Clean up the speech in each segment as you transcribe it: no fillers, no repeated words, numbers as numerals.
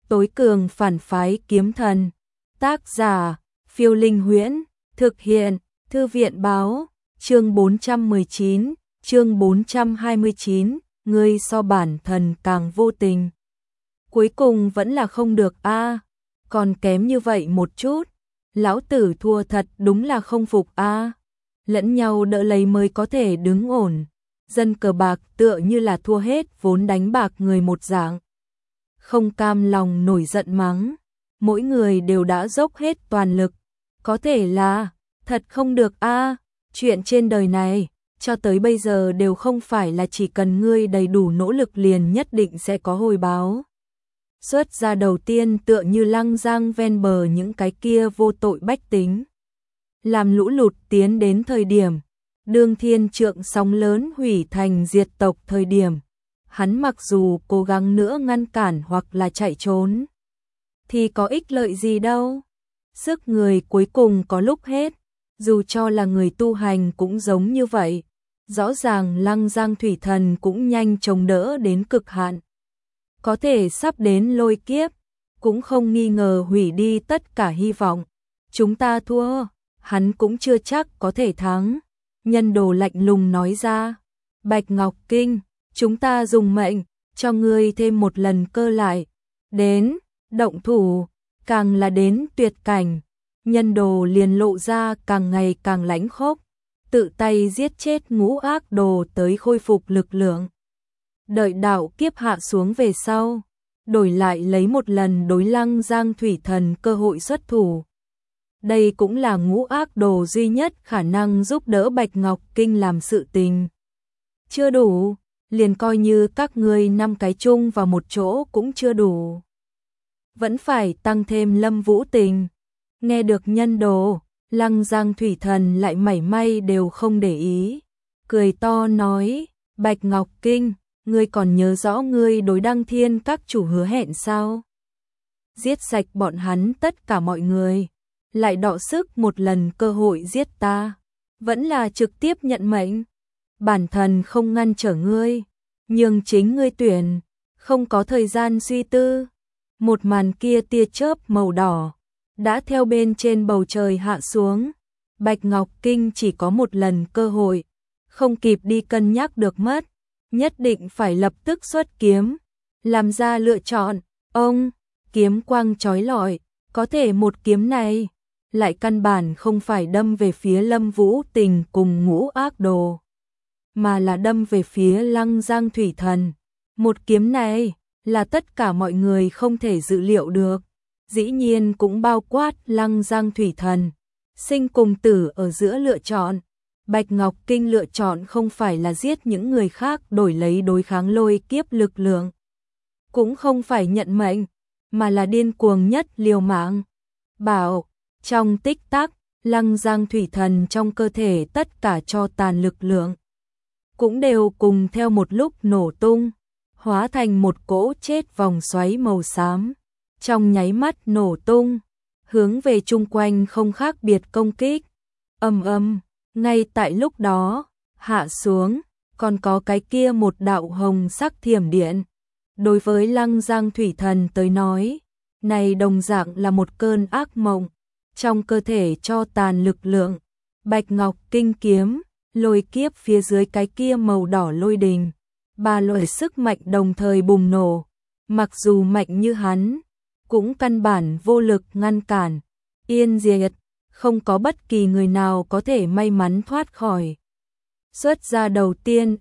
Tối cường phản phái kiếm thần. Tác giả, Phiêu Linh Huyễn. Thực hiện, Thư viện báo. Chương 419, chương 429, ngươi so bản thần càng vô tình. Cuối cùng vẫn là không được a, còn kém như vậy một chút. Lão tử thua thật đúng là không phục a. Lẫn nhau đỡ lấy mới có thể đứng ổn. Dân cờ bạc tựa như là thua hết vốn đánh bạc người một dạng. Không cam lòng nổi giận mắng. Mỗi người đều đã dốc hết toàn lực. Có thể là, thật không được a. Chuyện trên đời này, cho tới bây giờ đều không phải là chỉ cần ngươi đầy đủ nỗ lực liền nhất định sẽ có hồi báo. Xuất ra đầu tiên tựa như Lăng Giang ven bờ những cái kia vô tội bách tính. Làm lũ lụt tiến đến thời điểm, đương thiên trượng sóng lớn hủy thành diệt tộc thời điểm, hắn mặc dù cố gắng nữa ngăn cản hoặc là chạy trốn, thì có ích lợi gì đâu. Sức người cuối cùng có lúc hết, dù cho là người tu hành cũng giống như vậy. Rõ ràng Lăng Giang thủy thần cũng nhanh chống đỡ đến cực hạn. Có thể sắp đến lôi kiếp, cũng không nghi ngờ hủy đi tất cả hy vọng. Chúng ta thua, hắn cũng chưa chắc có thể thắng. Nhân đồ lạnh lùng nói ra. Bạch Ngọc Kinh, chúng ta dùng mệnh, cho ngươi thêm một lần cơ lại. Đến, động thủ, càng là đến tuyệt cảnh. Nhân đồ liền lộ ra càng ngày càng lãnh khốc. Tự tay giết chết ngũ ác đồ tới khôi phục lực lượng. Đợi đạo kiếp hạ xuống về sau, đổi lại lấy một lần đối Lăng Giang thủy thần cơ hội xuất thủ. Đây cũng là ngũ ác đồ duy nhất khả năng giúp đỡ Bạch Ngọc Kinh làm sự tình. Chưa đủ, liền coi như các ngươi 5 cái chung vào một chỗ cũng chưa đủ. Vẫn phải tăng thêm Lâm Vũ Tình. Nghe được nhân đồ, Lăng Giang thủy thần lại mảy may đều không để ý. Cười to nói, Bạch Ngọc Kinh, ngươi còn nhớ rõ ngươi đối Đăng Thiên các chủ hứa hẹn sao? Giết sạch bọn hắn tất cả mọi người, lại đọ sức một lần cơ hội giết ta, vẫn là trực tiếp nhận mệnh. Bản thần không ngăn trở ngươi, nhưng chính ngươi tuyển, không có thời gian suy tư. Một màn kia tia chớp màu đỏ đã theo bên trên bầu trời hạ xuống. Bạch Ngọc Kinh chỉ có một lần cơ hội, không kịp đi cân nhắc được mất, nhất định phải lập tức xuất kiếm, làm ra lựa chọn. Ông, kiếm quang chói lọi, có thể một kiếm này lại căn bản không phải đâm về phía Lâm Vũ Tình cùng ngũ ác đồ, mà là đâm về phía Lăng Giang thủy thần. Một kiếm này là tất cả mọi người không thể dự liệu được, dĩ nhiên cũng bao quát Lăng Giang thủy thần. Sinh cùng tử ở giữa lựa chọn, Bạch Ngọc Kinh lựa chọn không phải là giết những người khác đổi lấy đối kháng lôi kiếp lực lượng, cũng không phải nhận mệnh, mà là điên cuồng nhất liều mạng. Bảo, trong tích tắc, Lăng Giang thủy thần trong cơ thể tất cả cho tàn lực lượng cũng đều cùng theo một lúc nổ tung, hóa thành một cỗ chết vòng xoáy màu xám. Trong nháy mắt nổ tung, hướng về chung quanh không khác biệt công kích. Ầm ầm, ngay tại lúc đó, hạ xuống, còn có cái kia một đạo hồng sắc thiểm điện. Đối với Lăng Giang thủy thần tới nói, này đồng dạng là một cơn ác mộng. Trong cơ thể cho tàn lực lượng, Bạch Ngọc Kinh kiếm, lôi kiếp phía dưới cái kia màu đỏ lôi đình. 3 loại sức mạnh đồng thời bùng nổ, mặc dù mạnh như hắn, cũng căn bản vô lực ngăn cản, yên diệt, không có bất kỳ người nào có thể may mắn thoát khỏi. Xuất ra đầu tiên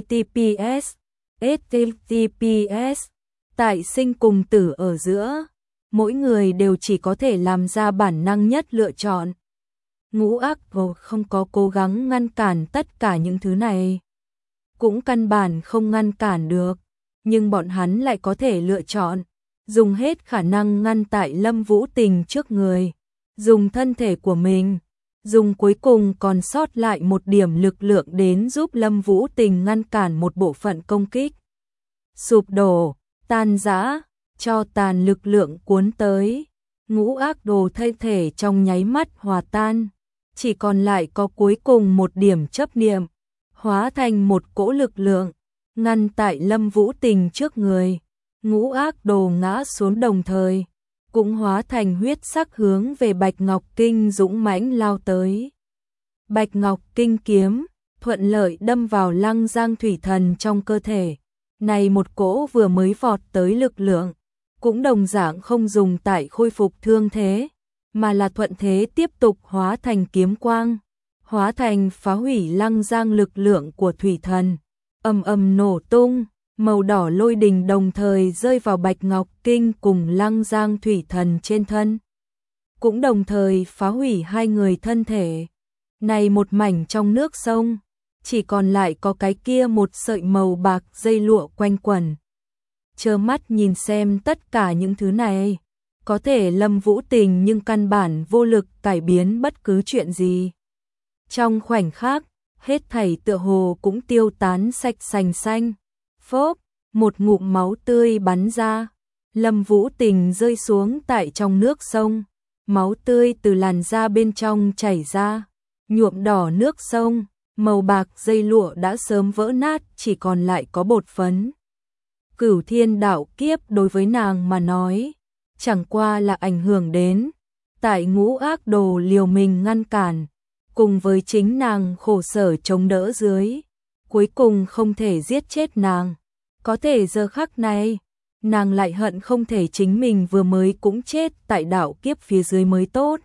https, tại sinh cùng tử ở giữa, mỗi người đều chỉ có thể làm ra bản năng nhất lựa chọn. Ngũ ác đồ không có cố gắng ngăn cản tất cả những thứ này, cũng căn bản không ngăn cản được, nhưng bọn hắn lại có thể lựa chọn dùng hết khả năng ngăn tại Lâm Vũ Tình trước người, dùng thân thể của mình, dùng cuối cùng còn sót lại một điểm lực lượng đến giúp Lâm Vũ Tình ngăn cản một bộ phận công kích. Sụp đổ, tan rã, cho tàn lực lượng cuốn tới, ngũ ác đồ thay thể trong nháy mắt hòa tan, chỉ còn lại có cuối cùng một điểm chấp niệm, hóa thành một cỗ lực lượng, ngăn tại Lâm Vũ Tình trước người. Ngũ ác đồ ngã xuống đồng thời, cũng hóa thành huyết sắc hướng về Bạch Ngọc Kinh dũng mãnh lao tới. Bạch Ngọc Kinh kiếm, thuận lợi đâm vào Lăng Giang thủy thần trong cơ thể. Này một cỗ vừa mới vọt tới lực lượng, cũng đồng dạng không dùng tại khôi phục thương thế, mà là thuận thế tiếp tục hóa thành kiếm quang, hóa thành phá hủy Lăng Giang lực lượng của thủy thần. Ầm ầm nổ tung, màu đỏ lôi đình đồng thời rơi vào Bạch Ngọc Kinh cùng Lăng Giang thủy thần trên thân, cũng đồng thời phá hủy hai người thân thể. Này một mảnh trong nước sông, chỉ còn lại có cái kia một sợi màu bạc dây lụa quanh quẩn. Trơ mắt nhìn xem tất cả những thứ này, có thể Lâm Vũ Tình nhưng căn bản vô lực cải biến bất cứ chuyện gì. Trong khoảnh khắc, hết thảy tựa hồ cũng tiêu tán sạch sành xanh. Phốp, một ngụm máu tươi bắn ra, Lâm Vũ Tình rơi xuống tại trong nước sông, máu tươi từ làn da bên trong chảy ra, nhuộm đỏ nước sông, màu bạc dây lụa đã sớm vỡ nát, chỉ còn lại có bột phấn. Cửu Thiên đạo kiếp đối với nàng mà nói, chẳng qua là ảnh hưởng đến tại ngũ ác đồ liều mình ngăn cản, cùng với chính nàng khổ sở chống đỡ dưới, cuối cùng không thể giết chết nàng. Có thể giờ khắc này, nàng lại hận không thể chính mình vừa mới cũng chết tại đạo kiếp phía dưới mới tốt.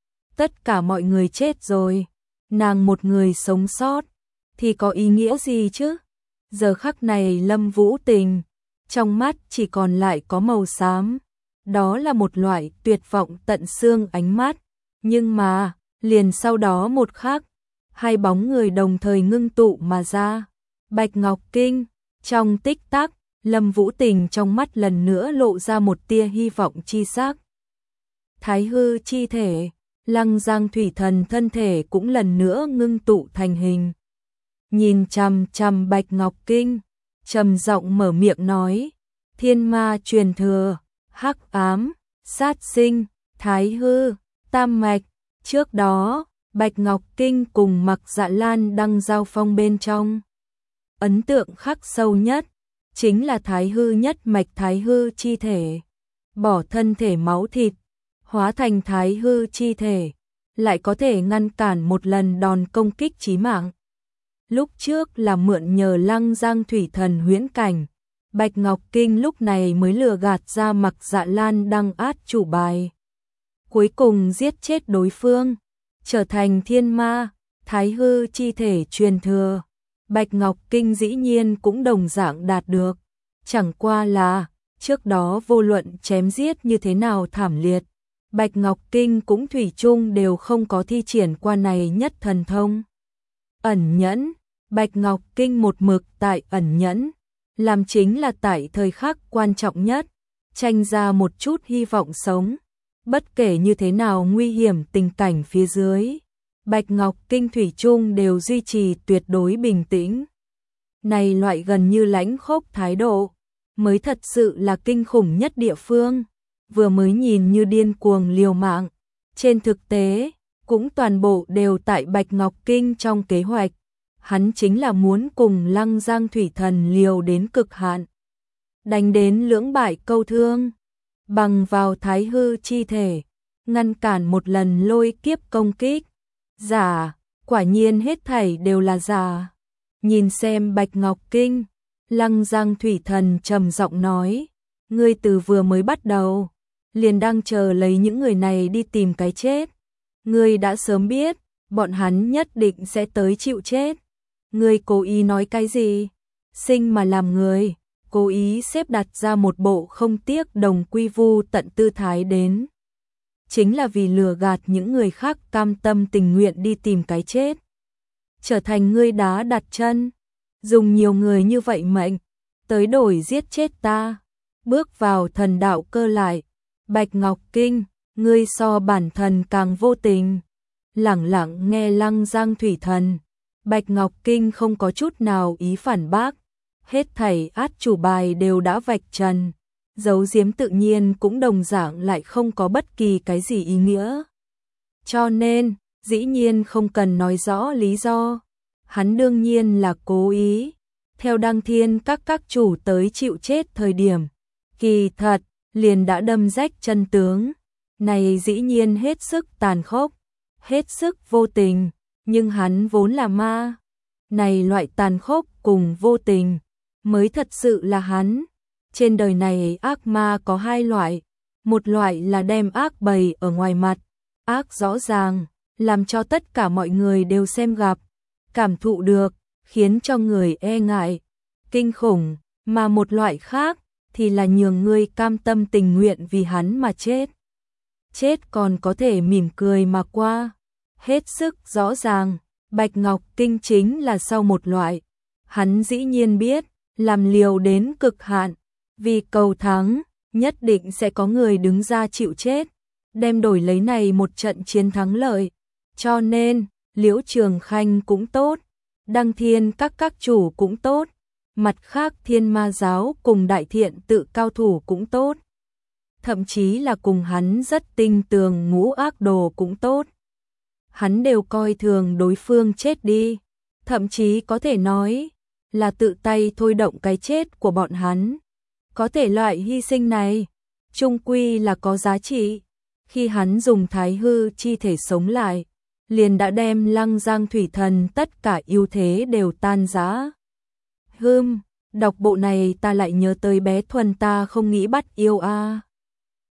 Tất cả mọi người chết rồi, nàng một người sống sót, thì có ý nghĩa gì chứ? Giờ khắc này Lâm Vũ Tình, trong mắt chỉ còn lại có màu xám. Đó là một loại tuyệt vọng tận xương ánh mắt. Nhưng mà, liền sau đó một khắc, hai bóng người đồng thời ngưng tụ mà ra. Bạch Ngọc Kinh, trong tích tắc, Lâm Vũ Tình trong mắt lần nữa lộ ra một tia hy vọng chi sắc. Thái hư chi thể, Lăng Giang thủy thần thân thể cũng lần nữa ngưng tụ thành hình. Nhìn chằm chằm Bạch Ngọc Kinh, trầm giọng mở miệng nói: Thiên ma truyền thừa, hắc ám, sát sinh, thái hư, tam mạch. Trước đó, Bạch Ngọc Kinh cùng Mặc Dạ Lan đang giao phong bên trong. Ấn tượng khắc sâu nhất chính là thái hư nhất mạch thái hư chi thể, bỏ thân thể máu thịt, hóa thành thái hư chi thể, lại có thể ngăn cản một lần đòn công kích chí mạng. Lúc trước là mượn nhờ Lăng Giang thủy thần huyễn cảnh, Bạch Ngọc Kinh lúc này mới lừa gạt ra Mặc Dạ Lan đăng át chủ bài. Cuối cùng giết chết đối phương, trở thành thiên ma, thái hư chi thể truyền thừa. Bạch Ngọc Kinh dĩ nhiên cũng đồng dạng đạt được. Chẳng qua là, trước đó vô luận chém giết như thế nào thảm liệt, Bạch Ngọc Kinh cũng thủy chung đều không có thi triển qua này nhất thần thông. Ẩn nhẫn, Bạch Ngọc Kinh một mực tại ẩn nhẫn, làm chính là tại thời khắc quan trọng nhất, tranh ra một chút hy vọng sống. Bất kể như thế nào nguy hiểm tình cảnh phía dưới, Bạch Ngọc Kinh thủy chung đều duy trì tuyệt đối bình tĩnh. Này loại gần như lãnh khốc thái độ, mới thật sự là kinh khủng nhất địa phương. Vừa mới nhìn như điên cuồng liều mạng, trên thực tế, cũng toàn bộ đều tại Bạch Ngọc Kinh trong kế hoạch. Hắn chính là muốn cùng Lăng Giang thủy thần liều đến cực hạn, đánh đến lưỡng bại câu thương, bằng vào thái hư chi thể, ngăn cản một lần lôi kiếp công kích. Giả, quả nhiên hết thảy đều là giả. Nhìn xem Bạch Ngọc Kinh, Lăng Giang thủy thần trầm giọng nói: Ngươi từ vừa mới bắt đầu, liền đang chờ lấy những người này đi tìm cái chết. Ngươi đã sớm biết, bọn hắn nhất định sẽ tới chịu chết. Ngươi cố ý nói cái gì? Sinh mà làm người, cố ý xếp đặt ra một bộ không tiếc đồng quy vu tận tư thái đến. Chính là vì lừa gạt những người khác cam tâm tình nguyện đi tìm cái chết. Trở thành ngươi đá đặt chân, dùng nhiều người như vậy mệnh, tới đổi giết chết ta. Bước vào thần đạo cơ lại, Bạch Ngọc Kinh, ngươi so bản thần càng vô tình. Lẳng lặng nghe Lăng Giang thủy thần, Bạch Ngọc Kinh không có chút nào ý phản bác. Hết thảy át chủ bài đều đã vạch trần, giấu giếm tự nhiên cũng đồng dạng lại không có bất kỳ cái gì ý nghĩa. Cho nên, dĩ nhiên không cần nói rõ lý do. Hắn đương nhiên là cố ý. Theo Đăng Thiên các chủ tới chịu chết thời điểm, Kỳ thật, liền đã đâm rách chân tướng. Này dĩ nhiên hết sức tàn khốc, hết sức vô tình, nhưng hắn vốn là ma. Này loại tàn khốc cùng vô tình, mới thật sự là hắn. Trên đời này ác ma có hai loại, một loại là đem ác bày ở ngoài mặt, ác rõ ràng, làm cho tất cả mọi người đều xem gặp, cảm thụ được, khiến cho người e ngại, kinh khủng, mà một loại khác thì là nhường ngươi cam tâm tình nguyện vì hắn mà chết. Chết còn có thể mỉm cười mà qua. Hết sức rõ ràng, Bạch Ngọc Kinh chính là sau một loại. Hắn dĩ nhiên biết, làm liều đến cực hạn, vì cầu thắng, nhất định sẽ có người đứng ra chịu chết, đem đổi lấy này một trận chiến thắng lợi. Cho nên, Liễu Trường Khanh cũng tốt, Đăng Thiên các chủ cũng tốt, mặt khác Thiên Ma giáo cùng Đại Thiện tự cao thủ cũng tốt, thậm chí là cùng hắn rất tinh tường Ngũ Ác Đồ cũng tốt. Hắn đều coi thường đối phương chết đi, thậm chí có thể nói là tự tay thôi động cái chết của bọn hắn. Có thể loại hy sinh này, chung quy là có giá trị. Khi hắn dùng thái hư chi thể sống lại, liền đã đem Lăng Giang Thủy Thần tất cả ưu thế đều tan rã. Đọc bộ này ta lại nhớ tới bé Thuần ta không nghĩ bắt yêu a.